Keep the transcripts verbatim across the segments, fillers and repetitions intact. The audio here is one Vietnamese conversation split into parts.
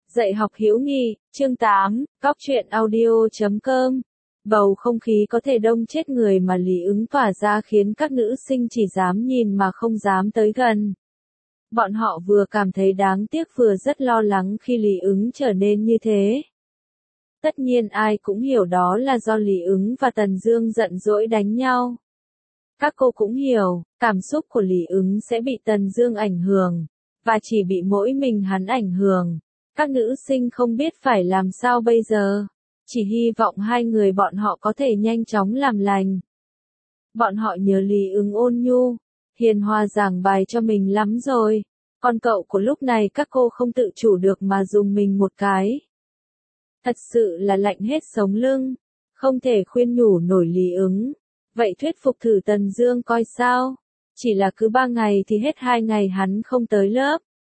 Dạy học hữu nghị, chương tám, góc truyện audio chấm com. Bầu không khí có thể đông chết người mà Lý Ứng tỏa ra khiến các nữ sinh chỉ dám nhìn mà không dám tới gần. Bọn họ vừa cảm thấy đáng tiếc vừa rất lo lắng khi Lý Ứng trở nên như thế. Tất nhiên ai cũng hiểu đó là do Lý Ứng và Tần Dương giận dỗi đánh nhau. Các cô cũng hiểu, cảm xúc của Lý Ứng sẽ bị Tần Dương ảnh hưởng, và chỉ bị mỗi mình hắn ảnh hưởng. Các nữ sinh không biết phải làm sao bây giờ, chỉ hy vọng hai người bọn họ có thể nhanh chóng làm lành. Bọn họ nhớ Lý Ứng ôn nhu, hiền hòa giảng bài cho mình lắm rồi, còn cậu của lúc này các cô không tự chủ được mà dùng mình một cái. Thật sự là lạnh hết sống lưng, không thể khuyên nhủ nổi Lý Ứng. Vậy thuyết phục thử Tần Dương coi sao, chỉ là cứ ba ngày thì hết hai ngày hắn không tới lớp.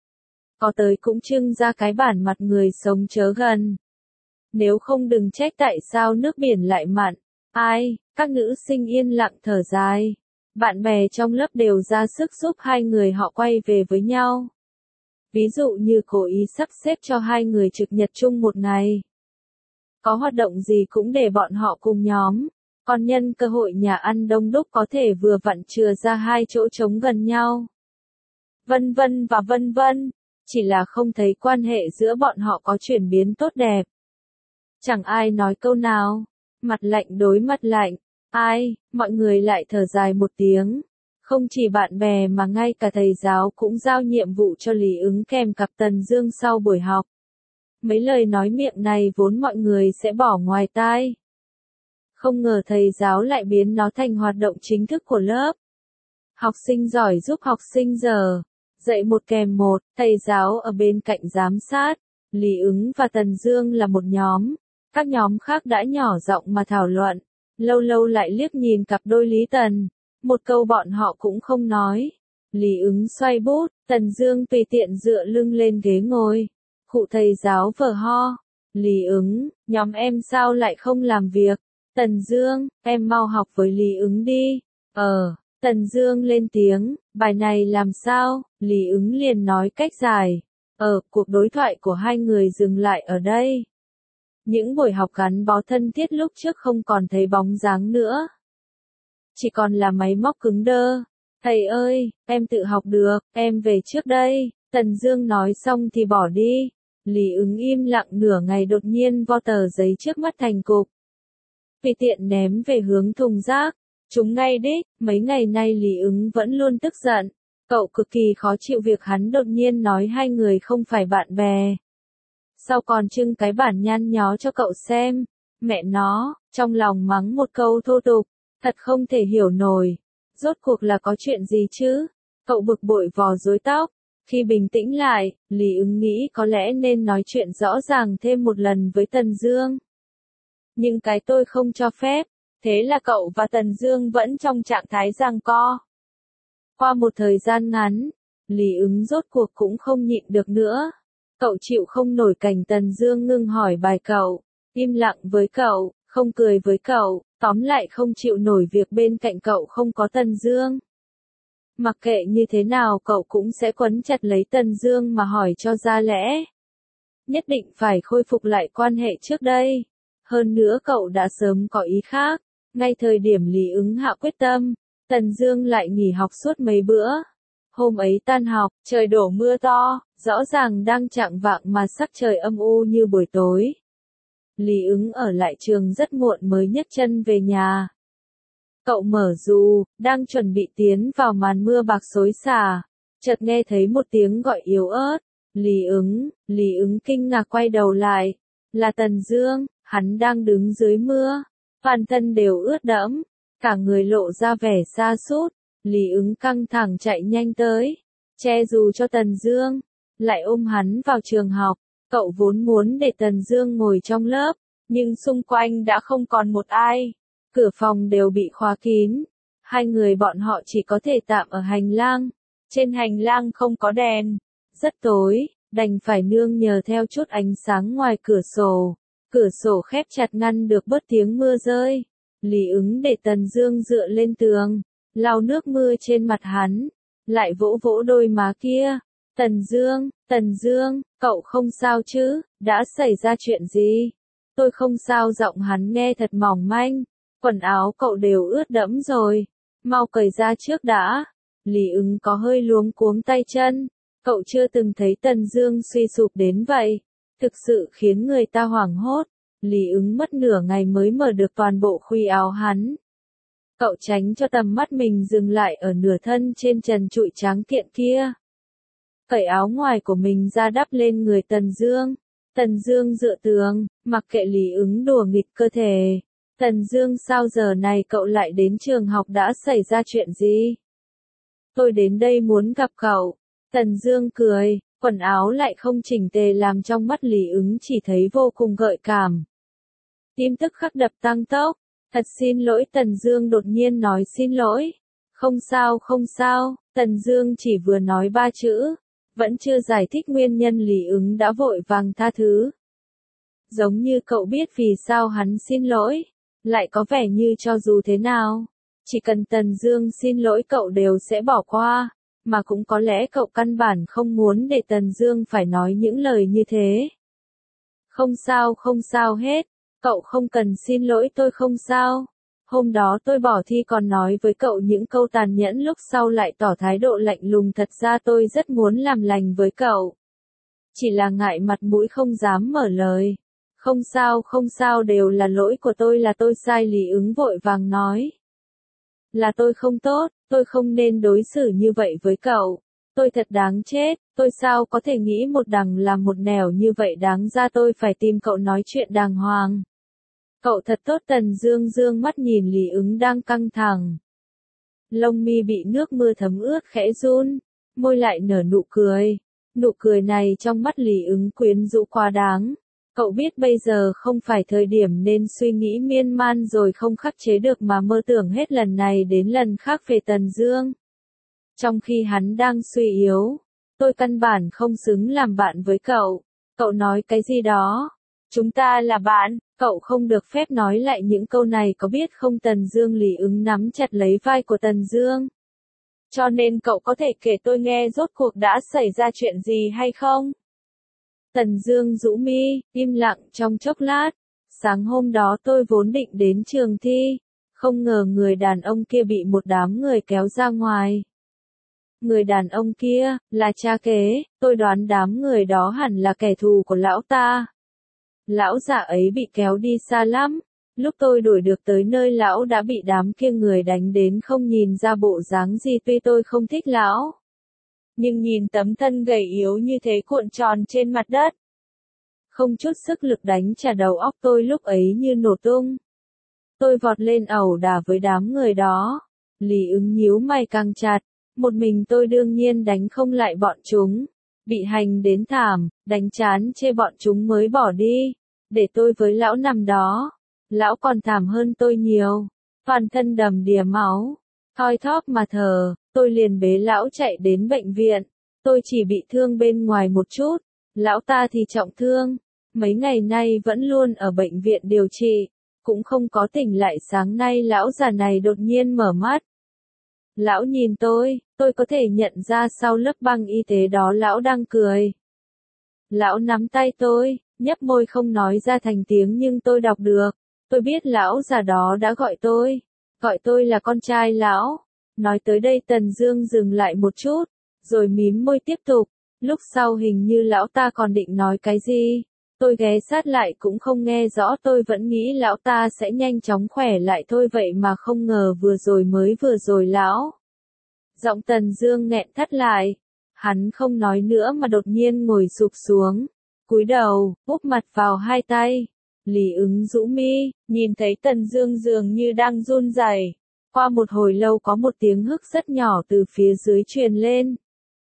Có tới cũng trưng ra cái bản mặt người sống chớ gần. Nếu không đừng trách tại sao nước biển lại mặn. Ai, các nữ sinh yên lặng thở dài. Bạn bè trong lớp đều ra sức giúp hai người họ quay về với nhau. Ví dụ như cố ý sắp xếp cho hai người trực nhật chung một ngày. Có hoạt động gì cũng để bọn họ cùng nhóm. Còn nhân cơ hội nhà ăn đông đúc có thể vừa vặn chừa ra hai chỗ trống gần nhau. Vân vân và vân vân. Chỉ là không thấy quan hệ giữa bọn họ có chuyển biến tốt đẹp. Chẳng ai nói câu nào, mặt lạnh đối mặt lạnh, ai, mọi người lại thở dài một tiếng. Không chỉ bạn bè mà ngay cả thầy giáo cũng giao nhiệm vụ cho Lý Ứng kèm cặp Tần Dương sau buổi học. Mấy lời nói miệng này vốn mọi người sẽ bỏ ngoài tai. Không ngờ thầy giáo lại biến nó thành hoạt động chính thức của lớp. Học sinh giỏi giúp học sinh dở. Dạy một kèm một, thầy giáo ở bên cạnh giám sát, Lý Ứng và Tần Dương là một nhóm, các nhóm khác đã nhỏ giọng mà thảo luận, lâu lâu lại liếc nhìn cặp đôi Lý Tần, một câu bọn họ cũng không nói. Lý Ứng xoay bút, Tần Dương tùy tiện dựa lưng lên ghế ngồi, khụ thầy giáo vờ ho, Lý Ứng, nhóm em sao lại không làm việc, Tần Dương, em mau học với Lý Ứng đi, ờ. Tần Dương lên tiếng, bài này làm sao, Lý Ứng liền nói cách dài. Ờ, cuộc đối thoại của hai người dừng lại ở đây. Những buổi học gắn bó thân thiết lúc trước không còn thấy bóng dáng nữa. Chỉ còn là máy móc cứng đơ. Thầy ơi, em tự học được, em về trước đây. Tần Dương nói xong thì bỏ đi. Lý Ứng im lặng nửa ngày đột nhiên vo tờ giấy trước mắt thành cục. Vì tiện ném về hướng thùng rác. Chúng ngay đích, mấy ngày nay Lý Ứng vẫn luôn tức giận. Cậu cực kỳ khó chịu việc hắn đột nhiên nói hai người không phải bạn bè. Sau còn trưng cái bản nhăn nhó cho cậu xem. Mẹ nó, trong lòng mắng một câu thô tục. Thật không thể hiểu nổi. Rốt cuộc là có chuyện gì chứ? Cậu bực bội vò rối tóc. Khi bình tĩnh lại, Lý Ứng nghĩ có lẽ nên nói chuyện rõ ràng thêm một lần với Tần Dương. Nhưng cái tôi không cho phép. Thế là cậu và Tần Dương vẫn trong trạng thái giằng co. Qua một thời gian ngắn, Lý Ứng rốt cuộc cũng không nhịn được nữa. Cậu chịu không nổi cảnh Tần Dương ngưng hỏi bài cậu, im lặng với cậu, không cười với cậu, tóm lại không chịu nổi việc bên cạnh cậu không có Tần Dương. Mặc kệ như thế nào cậu cũng sẽ quấn chặt lấy Tần Dương mà hỏi cho ra lẽ. Nhất định phải khôi phục lại quan hệ trước đây. Hơn nữa cậu đã sớm có ý khác. Ngay thời điểm Lý Ứng hạ quyết tâm, Tần Dương lại nghỉ học suốt mấy bữa. Hôm ấy tan học, trời đổ mưa to, rõ ràng đang chạng vạng mà sắc trời âm u như buổi tối. Lý Ứng ở lại trường rất muộn mới nhấc chân về nhà. Cậu mở dù, đang chuẩn bị tiến vào màn mưa bạc xối xả, chợt nghe thấy một tiếng gọi yếu ớt. Lý Ứng, Lý Ứng kinh ngạc quay đầu lại. Là Tần Dương, hắn đang đứng dưới mưa. Toàn thân đều ướt đẫm, cả người lộ ra vẻ sa sút. Lý Ứng căng thẳng chạy nhanh tới, che dù cho Tần Dương, lại ôm hắn vào trường học. Cậu vốn muốn để Tần Dương ngồi trong lớp, nhưng xung quanh đã không còn một ai. Cửa phòng đều bị khóa kín. Hai người bọn họ chỉ có thể tạm ở hành lang. Trên hành lang không có đèn, rất tối, đành phải nương nhờ theo chút ánh sáng ngoài cửa sổ. Cửa sổ khép chặt ngăn được bớt tiếng mưa rơi. Lý Ứng để Tần Dương dựa lên tường, lau nước mưa trên mặt hắn, lại vỗ vỗ đôi má kia. Tần Dương, Tần Dương, cậu không sao chứ, đã xảy ra chuyện gì? Tôi không sao, giọng hắn nghe thật mỏng manh, quần áo cậu đều ướt đẫm rồi, mau cởi ra trước đã. Lý Ứng có hơi luống cuống tay chân, cậu chưa từng thấy Tần Dương suy sụp đến vậy, thực sự khiến người ta hoảng hốt. Lý Ứng mất nửa ngày mới mở được toàn bộ khuy áo hắn. Cậu tránh cho tầm mắt mình dừng lại ở nửa thân trên trần trụi tráng kiện kia. Cởi áo ngoài của mình ra đắp lên người Tần Dương. Tần Dương dựa tường, mặc kệ Lý Ứng đùa nghịch cơ thể. Tần Dương, sao giờ này cậu lại đến trường học, đã xảy ra chuyện gì? Tôi đến đây muốn gặp cậu. Tần Dương cười, quần áo lại không chỉnh tề làm trong mắt Lý Ứng chỉ thấy vô cùng gợi cảm. Tim tức khắc đập tăng tốc. Thật xin lỗi, Tần Dương đột nhiên nói xin lỗi. Không sao không sao, Tần Dương chỉ vừa nói ba chữ. Vẫn chưa giải thích nguyên nhân, Lý Ứng đã vội vàng tha thứ. Giống như cậu biết vì sao hắn xin lỗi. Lại có vẻ như cho dù thế nào, chỉ cần Tần Dương xin lỗi cậu đều sẽ bỏ qua. Mà cũng có lẽ cậu căn bản không muốn để Tần Dương phải nói những lời như thế. Không sao không sao hết, cậu không cần xin lỗi tôi, không sao. Hôm đó tôi bỏ thi còn nói với cậu những câu tàn nhẫn, lúc sau lại tỏ thái độ lạnh lùng, thật ra tôi rất muốn làm lành với cậu. Chỉ là ngại mặt mũi không dám mở lời. Không sao không sao, đều là lỗi của tôi, là tôi sai. Lý Ứng vội vàng nói. Là tôi không tốt, tôi không nên đối xử như vậy với cậu. Tôi thật đáng chết, tôi sao có thể nghĩ một đằng làm một nẻo như vậy, đáng ra tôi phải tìm cậu nói chuyện đàng hoàng. Cậu thật tốt. Tần Dương dương mắt nhìn Lý Ứng đang căng thẳng. Lông mi bị nước mưa thấm ướt khẽ run, môi lại nở nụ cười. Nụ cười này trong mắt Lý Ứng quyến rũ quá đáng. Cậu biết bây giờ không phải thời điểm nên suy nghĩ miên man rồi không khắc chế được mà mơ tưởng hết lần này đến lần khác về Tần Dương. Trong khi hắn đang suy yếu, tôi căn bản không xứng làm bạn với cậu. Cậu nói cái gì đó? Chúng ta là bạn, cậu không được phép nói lại những câu này, có biết không? Tần Dương. Lý Ứng nắm chặt lấy vai của Tần Dương. Cho nên cậu có thể kể tôi nghe rốt cuộc đã xảy ra chuyện gì hay không? Tần Dương rũ mi, im lặng trong chốc lát. Sáng hôm đó tôi vốn định đến trường thi, không ngờ người đàn ông kia bị một đám người kéo ra ngoài. Người đàn ông kia, là cha kế, tôi đoán đám người đó hẳn là kẻ thù của lão ta. Lão già ấy bị kéo đi xa lắm, lúc tôi đuổi được tới nơi lão đã bị đám kia người đánh đến không nhìn ra bộ dáng gì. Tuy tôi không thích lão, nhưng nhìn tấm thân gầy yếu như thế cuộn tròn trên mặt đất, không chút sức lực đánh trả đầu óc tôi lúc ấy như nổ tung. Tôi vọt lên ẩu đả với đám người đó. Lý Ứng nhíu mày càng chặt, một mình tôi đương nhiên đánh không lại bọn chúng. Bị hành đến thảm, đánh chán chê bọn chúng mới bỏ đi, để tôi với lão nằm đó. Lão còn thảm hơn tôi nhiều, toàn thân đầm đìa máu, thoi thóp mà thở. Tôi liền bế lão chạy đến bệnh viện. Tôi chỉ bị thương bên ngoài một chút, lão ta thì trọng thương. Mấy ngày nay vẫn luôn ở bệnh viện điều trị, cũng không có tỉnh lại. Sáng nay lão già này đột nhiên mở mắt. Lão nhìn tôi, tôi có thể nhận ra sau lớp băng y tế đó lão đang cười. Lão nắm tay tôi, nhấp môi không nói ra thành tiếng nhưng tôi đọc được. Tôi biết lão già đó đã gọi tôi, gọi tôi là con trai lão. Nói tới đây Tần Dương dừng lại một chút, rồi mím môi tiếp tục. Lúc sau hình như lão ta còn định nói cái gì. Tôi ghé sát lại cũng không nghe rõ, tôi vẫn nghĩ lão ta sẽ nhanh chóng khỏe lại thôi, vậy mà không ngờ vừa rồi mới vừa rồi lão. Giọng Tần Dương nghẹn thắt lại. Hắn không nói nữa mà đột nhiên ngồi sụp xuống, cúi đầu, úp mặt vào hai tay. Lý Ứng rũ mi, nhìn thấy Tần Dương dường như đang run rẩy. Qua một hồi lâu có một tiếng hức rất nhỏ từ phía dưới truyền lên.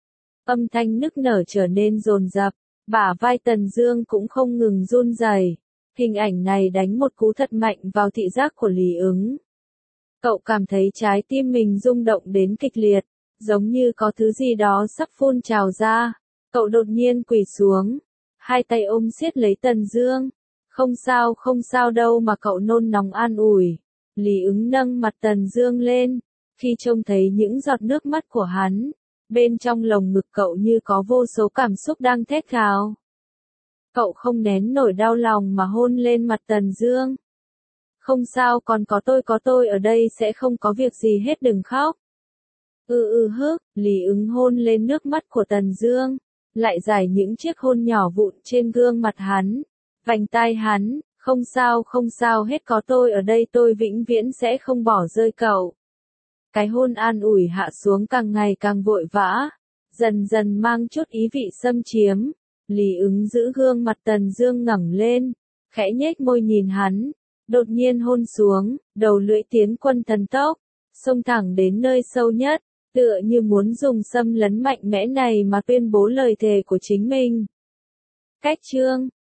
Âm thanh nức nở trở nên dồn dập, bả vai Tần Dương cũng không ngừng run rẩy. Hình ảnh này đánh một cú thật mạnh vào thị giác của Lý Ứng. Cậu cảm thấy trái tim mình rung động đến kịch liệt, giống như có thứ gì đó sắp phun trào ra. Cậu đột nhiên quỳ xuống, hai tay ôm siết lấy Tần Dương. Không sao không sao đâu mà, cậu nôn nóng an ủi. Lý Ứng nâng mặt Tần Dương lên, khi trông thấy những giọt nước mắt của hắn, Bên trong lồng ngực cậu như có vô số cảm xúc đang thét gào. Cậu không nén nổi đau lòng mà hôn lên mặt Tần Dương. Không sao, còn có tôi có tôi ở đây sẽ không có việc gì hết, đừng khóc. Ừ ừ hức, Lý Ứng hôn lên nước mắt của Tần Dương, lại giải những chiếc hôn nhỏ vụn trên gương mặt hắn, vành tai hắn, không sao không sao hết, có tôi ở đây tôi vĩnh viễn sẽ không bỏ rơi cậu. Cái hôn an ủi hạ xuống càng ngày càng vội vã, dần dần mang chút ý vị xâm chiếm. Lý Ứng giữ gương mặt Tần Dương ngẩng lên, khẽ nhếch môi nhìn hắn, đột nhiên hôn xuống, đầu lưỡi tiến quân thần tốc, xông thẳng đến nơi sâu nhất, tựa như muốn dùng xâm lấn mạnh mẽ này mà tuyên bố lời thề của chính mình. Cách chương